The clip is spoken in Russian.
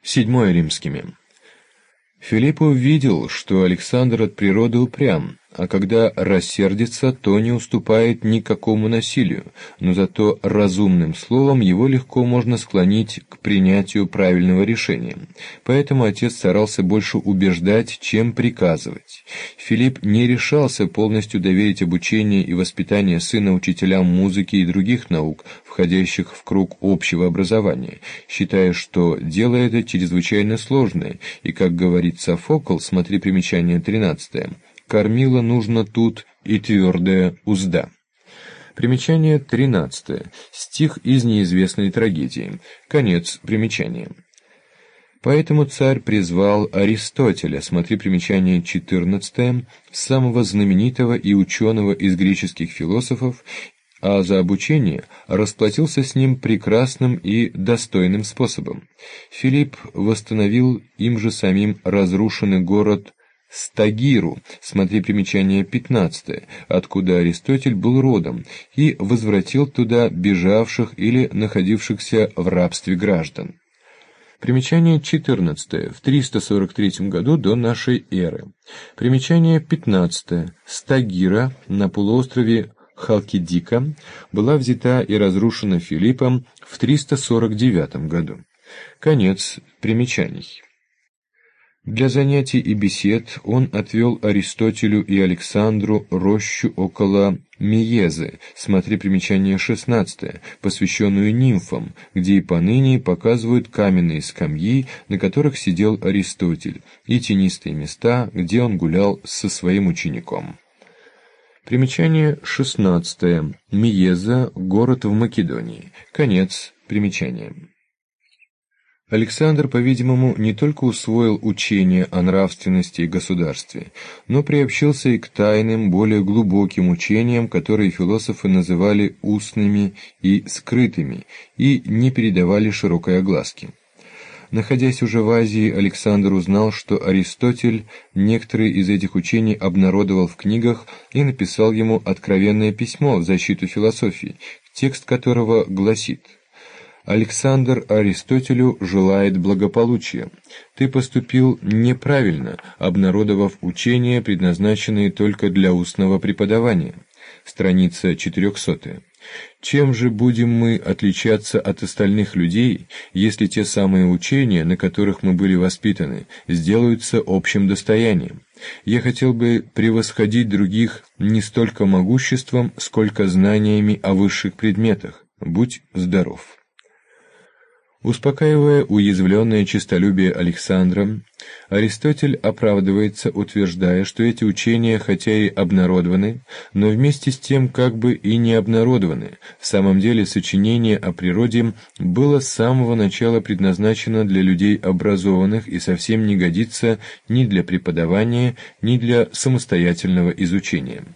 7 римскими. Филипп увидел, что Александр от природы упрям, а когда рассердится, то не уступает никакому насилию, но зато разумным словом его легко можно склонить к принятию правильного решения. Поэтому отец старался больше убеждать, чем приказывать. Филипп не решался полностью доверить обучение и воспитание сына учителям музыки и других наук, входящих в круг общего образования, считая, что дело это чрезвычайно сложное, и, как говорит Софокл, смотри примечание 13, кормила нужно тут и твердая узда. Примечание 13. Стих из неизвестной трагедии. Конец примечания. Поэтому царь призвал Аристотеля, смотри примечание 14, самого знаменитого и ученого из греческих философов, а за обучение расплатился с ним прекрасным и достойным способом. Филипп восстановил им же самим разрушенный город Стагиру, смотри примечание 15, откуда Аристотель был родом, и возвратил туда бежавших или находившихся в рабстве граждан. Примечание 14. В 343 году до нашей эры. Примечание 15. Стагира на полуострове Халкидика была взята и разрушена Филиппом в 349 году. Конец примечаний. Для занятий и бесед он отвел Аристотелю и Александру рощу около Миезы, смотри примечание 16, посвященную нимфам, где и поныне показывают каменные скамьи, на которых сидел Аристотель, и тенистые места, где он гулял со своим учеником. Примечание 16. Миеза – город в Македонии. Конец примечания. Александр, по-видимому, не только усвоил учение о нравственности и государстве, но приобщился и к тайным, более глубоким учениям, которые философы называли устными и скрытыми, и не передавали широкой огласке. Находясь уже в Азии, Александр узнал, что Аристотель некоторые из этих учений обнародовал в книгах и написал ему откровенное письмо в защиту философии, текст которого гласит: «Александр Аристотелю желает благополучия. Ты поступил неправильно, обнародовав учения, предназначенные только для устного преподавания». Страница 400. Чем же будем мы отличаться от остальных людей, если те самые учения, на которых мы были воспитаны, сделаются общим достоянием? Я хотел бы превосходить других не столько могуществом, сколько знаниями о высших предметах. Будь здоров. Успокаивая уязвленное честолюбие Александра, Аристотель оправдывается, утверждая, что эти учения, хотя и обнародованы, но вместе с тем как бы и не обнародованы. В самом деле сочинение о природе было с самого начала предназначено для людей образованных и совсем не годится ни для преподавания, ни для самостоятельного изучения.